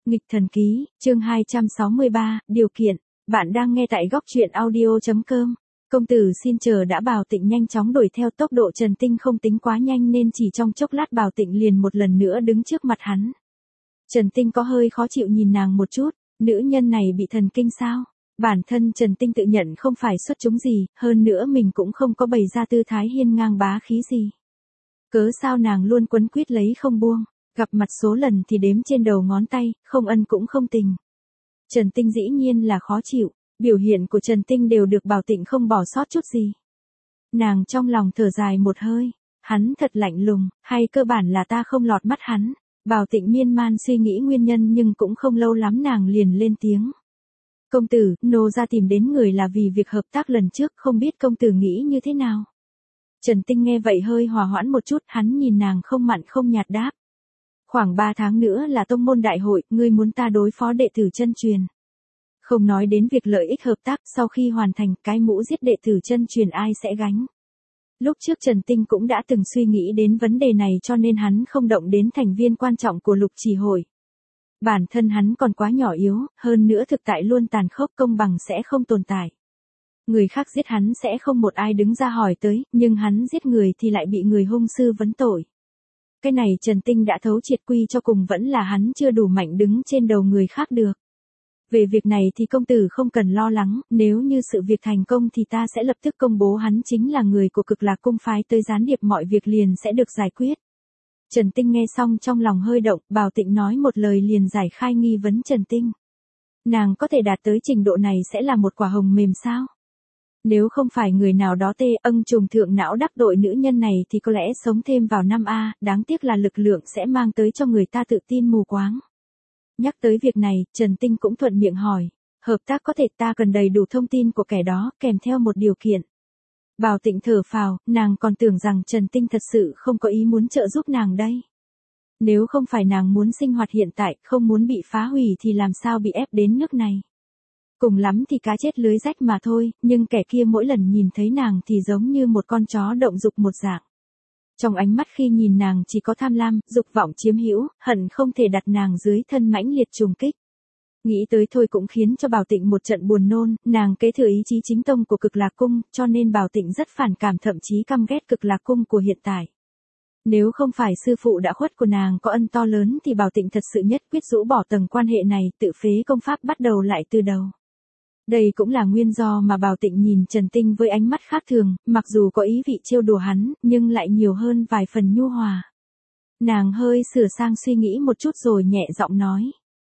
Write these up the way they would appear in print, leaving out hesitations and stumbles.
Nghịch thần ký, chương 263, điều kiện. Bạn đang nghe tại góc truyện audio.com. Công tử xin chờ đã. Bảo Tịnh nhanh chóng đuổi theo. Tốc độ Trần Tinh không tính quá nhanh nên chỉ trong chốc lát Bảo Tịnh liền một lần nữa đứng trước mặt hắn. Trần Tinh có hơi khó chịu nhìn nàng một chút, nữ nhân này bị thần kinh sao? Bản thân Trần Tinh tự nhận không phải xuất chúng gì, hơn nữa mình cũng không có bày ra tư thái hiên ngang bá khí gì. Cớ sao nàng luôn quấn quýt lấy không buông, gặp mặt số lần thì đếm trên đầu ngón tay, không ân cũng không tình. Trần Tinh dĩ nhiên là khó chịu, biểu hiện của Trần Tinh đều được Bảo Tịnh không bỏ sót chút gì. Nàng trong lòng thở dài một hơi, hắn thật lạnh lùng, hay cơ bản là ta không lọt mắt hắn. Bảo Tịnh miên man suy nghĩ nguyên nhân nhưng cũng không lâu lắm nàng liền lên tiếng. Công tử, nô ra tìm đến người là vì việc hợp tác lần trước, không biết công tử nghĩ như thế nào? Trần Tinh nghe vậy hơi hòa hoãn một chút, hắn nhìn nàng không mặn không nhạt đáp. Khoảng 3 tháng nữa là tông môn đại hội, ngươi muốn ta đối phó đệ tử chân truyền. Không nói đến việc lợi ích hợp tác, sau khi hoàn thành, cái mũ giết đệ tử chân truyền ai sẽ gánh? Lúc trước Trần Tinh cũng đã từng suy nghĩ đến vấn đề này cho nên hắn không động đến thành viên quan trọng của Lục Chỉ Hội. Bản thân hắn còn quá nhỏ yếu, hơn nữa thực tại luôn tàn khốc, công bằng sẽ không tồn tại. Người khác giết hắn sẽ không một ai đứng ra hỏi tới, nhưng hắn giết người thì lại bị người hung sư vấn tội. Cái này Trần Tinh đã thấu triệt, quy cho cùng vẫn là hắn chưa đủ mạnh đứng trên đầu người khác được. Về việc này thì công tử không cần lo lắng, nếu như sự việc thành công thì ta sẽ lập tức công bố hắn chính là người của Cực Lạc cung phái tới, gián điệp mọi việc liền sẽ được giải quyết. Trần Tinh nghe xong trong lòng hơi động, Bảo Tịnh nói một lời liền giải khai nghi vấn Trần Tinh. Nàng có thể đạt tới trình độ này sẽ là một quả hồng mềm sao? Nếu không phải người nào đó âng trùng thượng não đắc tội nữ nhân này thì có lẽ sống thêm vào năm A, đáng tiếc là lực lượng sẽ mang tới cho người ta tự tin mù quáng. Nhắc tới việc này, Trần Tinh cũng thuận miệng hỏi, hợp tác có thể, ta cần đầy đủ thông tin của kẻ đó, kèm theo một điều kiện. Bảo Tịnh thở phào, nàng còn tưởng rằng Trần Tinh thật sự không có ý muốn trợ giúp nàng đây. Nếu không phải nàng muốn sinh hoạt hiện tại, không muốn bị phá hủy thì làm sao bị ép đến nước này. Cùng lắm thì cá chết lưới rách mà thôi, nhưng kẻ kia mỗi lần nhìn thấy nàng thì giống như một con chó động dục một dạng. Trong ánh mắt khi nhìn nàng chỉ có tham lam, dục vọng chiếm hữu, hận không thể đặt nàng dưới thân mãnh liệt trùng kích. Nghĩ tới thôi cũng khiến cho Bảo Tịnh một trận buồn nôn, nàng kế thừa ý chí chính tông của Cực Lạc cung, cho nên Bảo Tịnh rất phản cảm, thậm chí căm ghét Cực Lạc cung của hiện tại. Nếu không phải sư phụ đã khuất của nàng có ân to lớn thì Bảo Tịnh thật sự nhất quyết rũ bỏ tầng quan hệ này, tự phế công pháp bắt đầu lại từ đầu. Đây cũng là nguyên do mà Bảo Tịnh nhìn Trần Tinh với ánh mắt khác thường, mặc dù có ý vị trêu đùa hắn, nhưng lại nhiều hơn vài phần nhu hòa. Nàng hơi sửa sang suy nghĩ một chút rồi nhẹ giọng nói.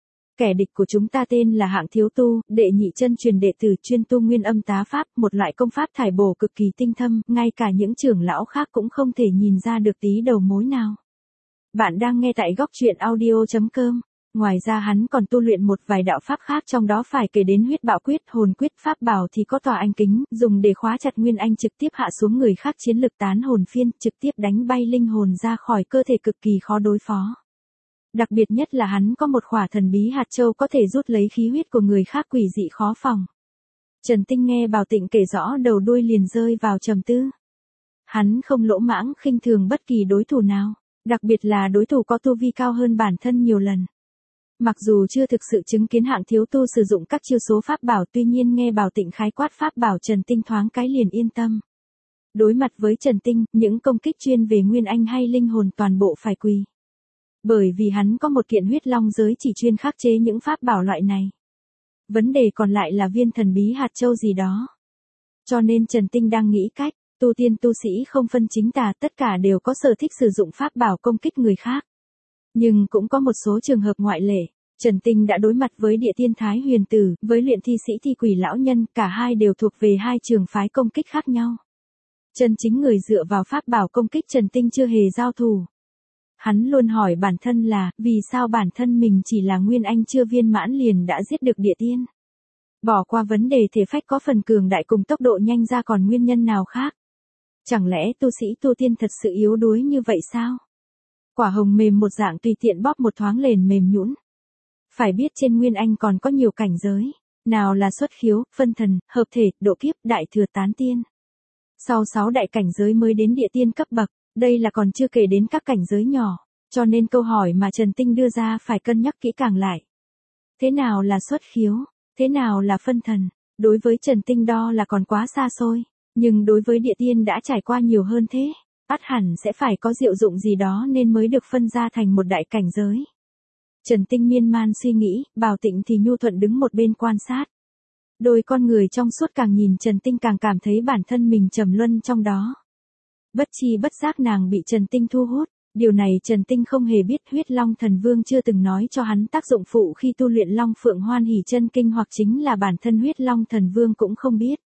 Kẻ địch của chúng ta tên là Hạng Thiếu Tu, đệ nhị chân truyền đệ tử, chuyên tu Nguyên Âm Tá Pháp, một loại công pháp thải bổ cực kỳ tinh thâm, ngay cả những trưởng lão khác cũng không thể nhìn ra được tí đầu mối nào. Bạn đang nghe tại góc truyện audio.com. Ngoài ra hắn còn tu luyện một vài đạo pháp khác, trong đó phải kể đến Huyết Bạo Quyết, Hồn Quyết, Pháp Bảo thì có Tòa Anh Kính, dùng để khóa chặt Nguyên Anh trực tiếp hạ xuống người khác, chiến lực tán hồn phiên, trực tiếp đánh bay linh hồn ra khỏi cơ thể, cực kỳ khó đối phó. Đặc biệt nhất là hắn có một khỏa thần bí hạt châu có thể rút lấy khí huyết của người khác, quỷ dị khó phòng. Trần Tinh nghe Bảo Tịnh kể rõ đầu đuôi liền rơi vào trầm tư. Hắn không lỗ mãng khinh thường bất kỳ đối thủ nào, đặc biệt là đối thủ có tu vi cao hơn bản thân nhiều lần. Mặc dù chưa thực sự chứng kiến Hạng Thiếu Tu sử dụng các chiêu số pháp bảo, tuy nhiên nghe Bảo Tịnh khái quát pháp bảo, Trần Tinh thoáng cái liền yên tâm. Đối mặt với Trần Tinh, những công kích chuyên về Nguyên Anh hay linh hồn toàn bộ phải quỳ. Bởi vì hắn có một kiện Huyết Long giới chỉ chuyên khắc chế những pháp bảo loại này. Vấn đề còn lại là viên thần bí hạt châu gì đó. Cho nên Trần Tinh đang nghĩ cách, tu tiên tu sĩ không phân chính tà, tất cả đều có sở thích sử dụng pháp bảo công kích người khác. Nhưng cũng có một số trường hợp ngoại lệ. Trần Tinh đã đối mặt với Địa Tiên Thái Huyền Tử, với luyện thi sĩ Thi Quỷ lão nhân, cả hai đều thuộc về hai trường phái công kích khác nhau. Chân chính người dựa vào pháp bảo công kích Trần Tinh chưa hề giao thủ. Hắn luôn hỏi bản thân là, vì sao bản thân mình chỉ là Nguyên Anh chưa viên mãn liền đã giết được Địa Tiên? Bỏ qua vấn đề thể phách có phần cường đại cùng tốc độ nhanh ra, còn nguyên nhân nào khác? Chẳng lẽ tu sĩ tu tiên thật sự yếu đuối như vậy sao? Quả hồng mềm một dạng tùy tiện bóp một thoáng liền mềm nhũn. Phải biết trên Nguyên Anh còn có nhiều cảnh giới, nào là xuất khiếu, phân thần, hợp thể, độ kiếp, đại thừa, tán tiên. Sau 6 đại cảnh giới mới đến Địa Tiên cấp bậc, đây là còn chưa kể đến các cảnh giới nhỏ, cho nên câu hỏi mà Trần Tinh đưa ra phải cân nhắc kỹ càng lại. Thế nào là xuất khiếu? Thế nào là phân thần? Đối với Trần Tinh đo là còn quá xa xôi, nhưng đối với địa tiên đã trải qua nhiều hơn thế, ắt hẳn sẽ phải có diệu dụng gì đó nên mới được phân ra thành một đại cảnh giới. Trần Tinh miên man suy nghĩ, Bảo Tịnh thì nhu thuận đứng một bên quan sát. Đôi con người trong suốt càng nhìn Trần Tinh càng cảm thấy bản thân mình trầm luân trong đó. Bất chi bất giác nàng bị Trần Tinh thu hút, điều này Trần Tinh không hề biết. Huyết Long Thần Vương chưa từng nói cho hắn tác dụng phụ khi tu luyện Long Phượng Hoan Hỷ Chân Kinh, hoặc chính là bản thân Huyết Long Thần Vương cũng không biết.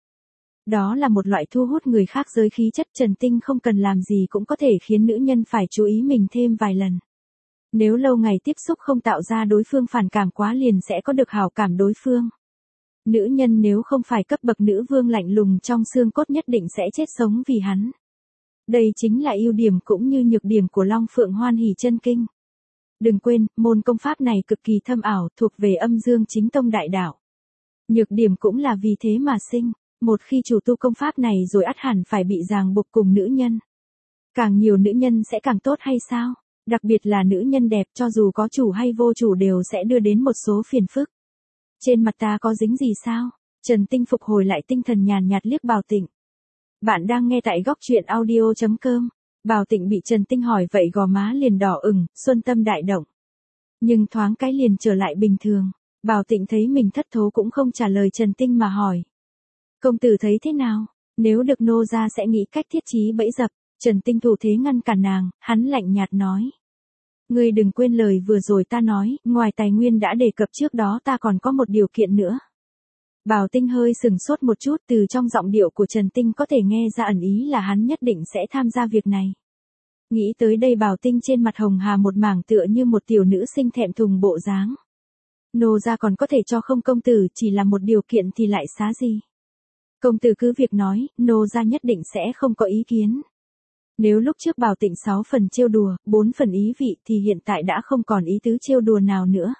Đó là một loại thu hút người khác giới khí chất. Trần Tinh không cần làm gì cũng có thể khiến nữ nhân phải chú ý mình thêm vài lần. Nếu lâu ngày tiếp xúc không tạo ra đối phương phản cảm quá liền sẽ có được hảo cảm đối phương. Nữ nhân nếu không phải cấp bậc nữ vương lạnh lùng trong xương cốt nhất định sẽ chết sống vì hắn. Đây chính là ưu điểm cũng như nhược điểm của Long Phượng Hoan Hỷ Chân Kinh. Đừng quên, môn công pháp này cực kỳ thâm ảo, thuộc về âm dương chính tông đại đạo. Nhược điểm cũng là vì thế mà sinh, một khi chủ tu công pháp này rồi ắt hẳn phải bị ràng buộc cùng nữ nhân. Càng nhiều nữ nhân sẽ càng tốt hay sao? Đặc biệt là nữ nhân đẹp, cho dù có chủ hay vô chủ đều sẽ đưa đến một số phiền phức. Trên mặt ta có dính gì sao? Trần Tinh phục hồi lại tinh thần, nhàn nhạt liếc Bảo Tịnh. Bạn đang nghe tại góc truyện audio.com. Bảo Tịnh bị Trần Tinh hỏi vậy gò má liền đỏ ửng, xuân tâm đại động. Nhưng thoáng cái liền trở lại bình thường. Bảo Tịnh thấy mình thất thố cũng không trả lời Trần Tinh mà hỏi. Công tử thấy thế nào? Nếu được nô ra sẽ nghĩ cách thiết trí bẫy dập. Trần Tinh thủ thế ngăn cản nàng, hắn lạnh nhạt nói. Ngươi đừng quên lời vừa rồi ta nói, ngoài tài nguyên đã đề cập trước đó ta còn có một điều kiện nữa. Bảo Tinh hơi sừng sốt một chút, từ trong giọng điệu của Trần Tinh có thể nghe ra ẩn ý là hắn nhất định sẽ tham gia việc này. Nghĩ tới đây Bảo Tinh trên mặt hồng hà một mảng, tựa như một tiểu nữ sinh thẹn thùng bộ dáng. Nô gia còn có thể cho không công tử, chỉ là một điều kiện thì lại xá gì. Công tử cứ việc nói, nô gia nhất định sẽ không có ý kiến. Nếu lúc trước Bảo Tịnh 6 phần trêu đùa, 4 phần ý vị thì hiện tại đã không còn ý tứ trêu đùa nào nữa.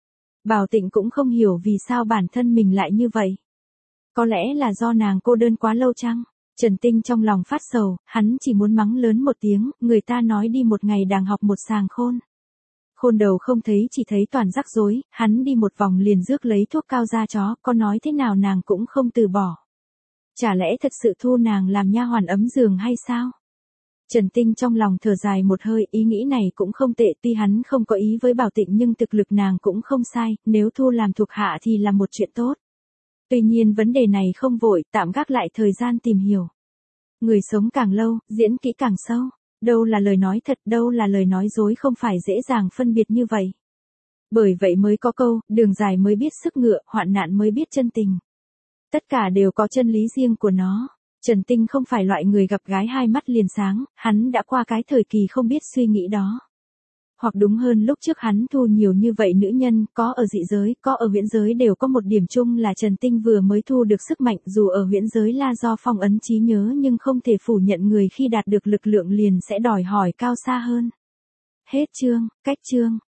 Bảo Tịnh cũng không hiểu vì sao bản thân mình lại như vậy. Có lẽ là do nàng cô đơn quá lâu chăng? Trần Tinh trong lòng phát sầu, hắn chỉ muốn mắng lớn một tiếng, người ta nói đi một ngày đàng học một sàng khôn. Khôn đầu không thấy chỉ thấy toàn rắc rối, hắn đi một vòng liền rước lấy thuốc cao da chó, có nói thế nào nàng cũng không từ bỏ. Chả lẽ thật sự thu nàng làm nha hoàn ấm giường hay sao? Trần Tinh trong lòng thở dài một hơi, ý nghĩ này cũng không tệ, tuy hắn không có ý với Bảo Tịnh nhưng thực lực nàng cũng không sai, nếu thu làm thuộc hạ thì là một chuyện tốt. Tuy nhiên vấn đề này không vội, tạm gác lại thời gian tìm hiểu. Người sống càng lâu, diễn kỹ càng sâu, đâu là lời nói thật, đâu là lời nói dối, không phải dễ dàng phân biệt như vậy. Bởi vậy mới có câu, đường dài mới biết sức ngựa, hoạn nạn mới biết chân tình. Tất cả đều có chân lý riêng của nó. Trần Tinh không phải loại người gặp gái hai mắt liền sáng, hắn đã qua cái thời kỳ không biết suy nghĩ đó. Hoặc đúng hơn lúc trước hắn thu nhiều như vậy nữ nhân, có ở dị giới, có ở huyễn giới đều có một điểm chung là Trần Tinh vừa mới thu được sức mạnh, dù ở huyễn giới là do phong ấn trí nhớ nhưng không thể phủ nhận người khi đạt được lực lượng liền sẽ đòi hỏi cao xa hơn. Hết chương, cách chương.